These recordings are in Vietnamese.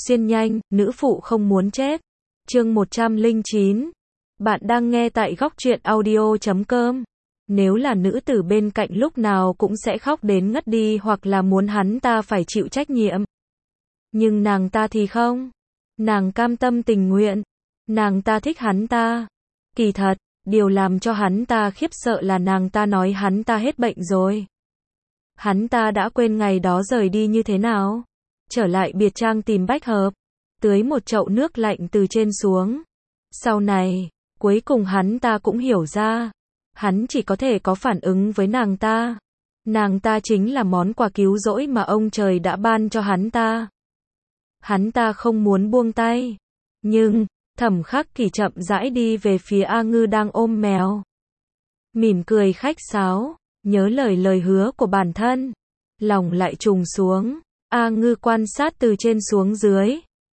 Xuyên nhanh, nữ phụ không muốn chết. Chương 109. Bạn đang nghe tại góc truyện audio.com. Nếu là nữ tử bên cạnh lúc nào cũng sẽ khóc đến ngất đi hoặc là muốn hắn ta phải chịu trách nhiệm. Nhưng nàng ta thì không. Nàng cam tâm tình nguyện. Nàng ta thích hắn ta. Kỳ thật, điều làm cho hắn ta khiếp sợ là nàng ta nói hắn ta hết bệnh rồi. Hắn ta đã quên ngày đó rời đi như thế nào. Trở lại biệt trang tìm Bách Hợp. Tưới một chậu nước lạnh từ trên xuống. Sau này, cuối cùng hắn ta cũng hiểu ra. Hắn chỉ có thể có phản ứng với nàng ta. Nàng ta chính là món quà cứu rỗi mà ông trời đã ban cho hắn ta. Hắn ta không muốn buông tay. Nhưng, Thẩm Khắc Kỷ chậm rãi đi về phía A Ngư đang ôm mèo. Mỉm cười khách sáo, nhớ lời hứa của bản thân. Lòng lại trùng xuống. A Ngư quan sát từ trên xuống dưới.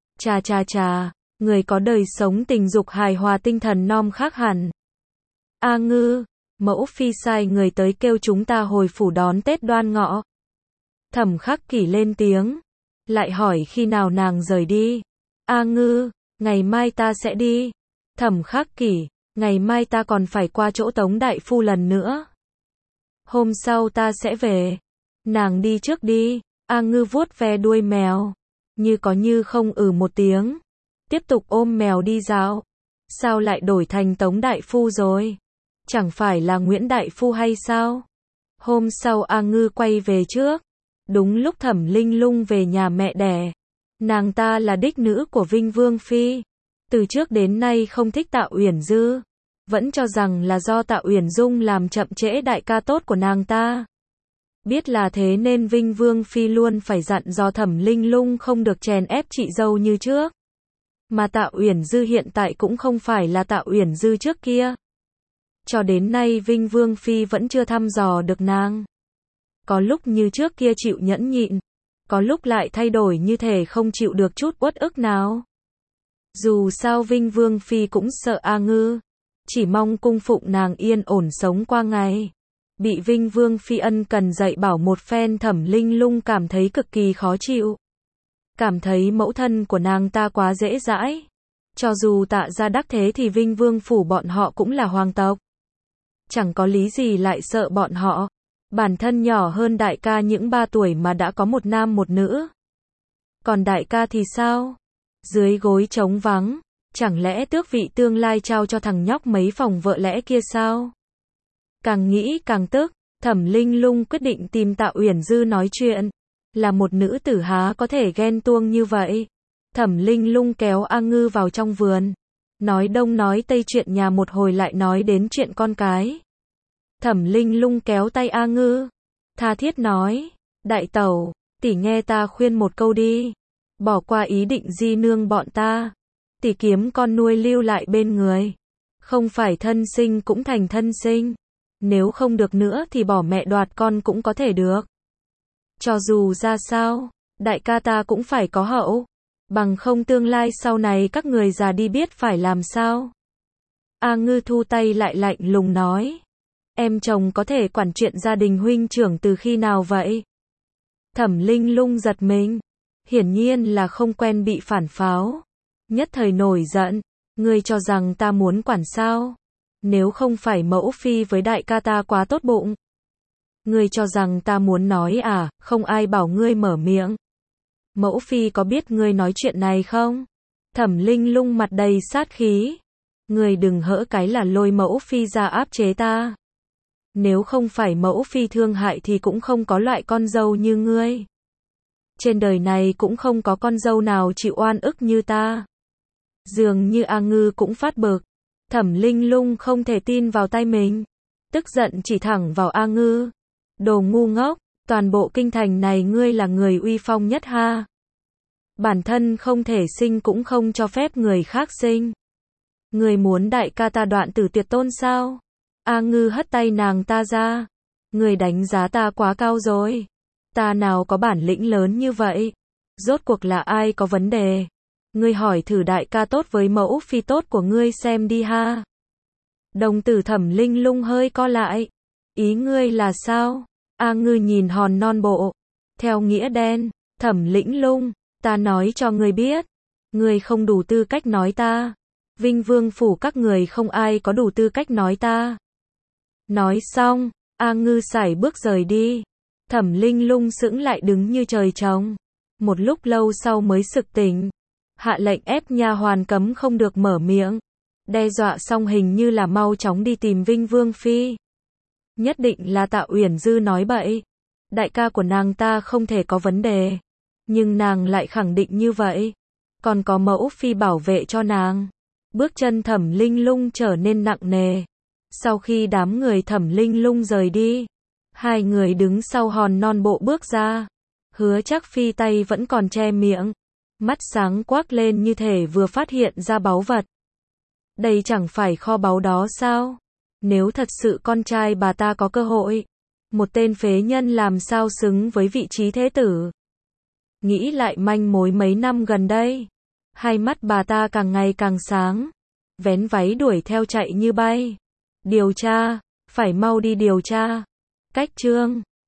Chà, người có đời sống tình dục hài hòa tinh thần non khác hẳn. A Ngư, mẫu phi sai người tới kêu chúng ta hồi phủ đón Tết Đoan Ngọ. Thẩm Khắc Kỷ lên tiếng. Lại hỏi khi nào nàng rời đi. A Ngư, ngày mai ta sẽ đi. Thẩm Khắc Kỷ, ngày mai ta còn phải qua chỗ Tống đại phu lần nữa. Hôm sau ta sẽ về. Nàng đi trước đi. A Ngư vuốt ve đuôi mèo. Như có như không một tiếng. Tiếp tục ôm mèo đi dạo. Sao lại đổi thành Tống đại phu rồi? Chẳng phải là Nguyễn đại phu hay sao? Hôm sau A Ngư quay về trước. Đúng lúc Thẩm Linh Lung về nhà mẹ đẻ. Nàng ta là đích nữ của Vinh Vương Phi. Từ trước đến nay không thích Tạ Uyển Dư. Vẫn cho rằng là do Tạ Uyển Dung làm chậm trễ đại ca tốt của nàng ta. Biết là thế nên Vinh Vương Phi luôn phải dặn dò Thẩm Linh Lung không được chèn ép chị dâu như trước. Mà Tạ Uyển Dư hiện tại cũng không phải là Tạ Uyển Dư trước kia. Cho đến nay Vinh Vương Phi vẫn chưa thăm dò được nàng. Có lúc như trước kia chịu nhẫn nhịn. Có lúc lại thay đổi như thể không chịu được chút uất ức nào. Dù sao Vinh Vương Phi cũng sợ A Ngư. Chỉ mong cung phụng nàng yên ổn sống qua ngày. Bị Vinh Vương Phi ân cần dạy bảo một phen Thẩm Linh Lung cảm thấy cực kỳ khó chịu. Cảm thấy mẫu thân của nàng ta quá dễ dãi. Cho dù Tạ gia đắc thế thì Vinh Vương phủ bọn họ cũng là hoàng tộc. Chẳng có lý gì lại sợ bọn họ. Bản thân nhỏ hơn đại ca những 3 tuổi mà đã có một nam một nữ. Còn đại ca thì sao? Dưới gối trống vắng. Chẳng lẽ tước vị tương lai trao cho thằng nhóc mấy phòng vợ lẽ kia sao? Càng nghĩ càng tức, Thẩm Linh Lung quyết định tìm Tạ Uyển Dư nói chuyện. Là một nữ tử há có thể ghen tuông như vậy. Thẩm Linh Lung kéo A Ngư vào trong vườn. Nói đông nói tây chuyện nhà một hồi lại nói đến chuyện con cái. Thẩm Linh Lung kéo tay A Ngư. Tha thiết nói. Đại tẩu, tỷ nghe ta khuyên một câu đi. Bỏ qua ý định di nương bọn ta. Tỷ kiếm con nuôi lưu lại bên người. Không phải thân sinh cũng thành thân sinh. Nếu không được nữa thì bỏ mẹ đoạt con cũng có thể được. Cho dù ra sao, đại ca ta cũng phải có hậu. Bằng không tương lai sau này các người già đi biết phải làm sao. A Ngư thu tay lại lạnh lùng nói. Em chồng có thể quản chuyện gia đình huynh trưởng từ khi nào vậy? Thẩm Linh Lung giật mình. Hiển nhiên là không quen bị phản pháo. Nhất thời nổi giận. Ngươi cho rằng ta muốn quản sao? Nếu không phải mẫu phi với đại ca ta quá tốt bụng. Ngươi cho rằng ta muốn nói à, không ai bảo ngươi mở miệng. Mẫu phi có biết ngươi nói chuyện này không? Thẩm Linh Lung mặt đầy sát khí. Ngươi đừng hỡ cái là lôi mẫu phi ra áp chế ta. Nếu không phải mẫu phi thương hại thì cũng không có loại con dâu như ngươi. Trên đời này cũng không có con dâu nào chịu oan ức như ta. Dường như A Ngư cũng phát bực. Thẩm Linh Lung không thể tin vào tay mình. Tức giận chỉ thẳng vào A Ngư. Đồ ngu ngốc, toàn bộ kinh thành này ngươi là người uy phong nhất ha. Bản thân không thể sinh cũng không cho phép người khác sinh. Ngươi muốn đại ca ta đoạn tử tuyệt tôn sao? A Ngư hất tay nàng ta ra. Ngươi đánh giá ta quá cao rồi. Ta nào có bản lĩnh lớn như vậy. Rốt cuộc là ai có vấn đề? Ngươi hỏi thử đại ca tốt với mẫu phi tốt của ngươi xem đi ha. Đồng tử Thẩm Linh Lung hơi co lại. Ý ngươi là sao? A Ngư nhìn hòn non bộ. Theo nghĩa đen, Thẩm Linh Lung, Ta nói cho ngươi biết, ngươi không đủ tư cách nói ta. Vinh Vương phủ các người không ai có đủ tư cách nói ta. Nói xong, A Ngư sải bước rời đi. Thẩm Linh Lung sững lại đứng như trời trồng. Một lúc lâu sau mới sực tỉnh. Hạ lệnh ép nha hoàn cấm không được mở miệng. Đe dọa xong hình như là mau chóng đi tìm Vinh Vương phi. Nhất định là Tạ Uyển Dư nói bậy. Đại ca của nàng ta không thể có vấn đề. Nhưng nàng lại khẳng định như vậy. Còn có mẫu phi bảo vệ cho nàng. Bước chân Thẩm Linh Lung trở nên nặng nề. Sau khi đám người Thẩm Linh Lung rời đi, hai người đứng sau hòn non bộ bước ra. Hứa Trác Phi tay vẫn còn che miệng, mắt sáng quắc lên như thể vừa phát hiện ra báu vật. Đây chẳng phải kho báu đó sao? Nếu thật sự con trai bà ta có cơ hội, một tên phế nhân làm sao xứng với vị trí thế tử? Nghĩ lại manh mối mấy năm gần đây, hai mắt bà ta càng ngày càng sáng, vén váy đuổi theo chạy như bay. Điều tra, phải mau đi điều tra. Cách chương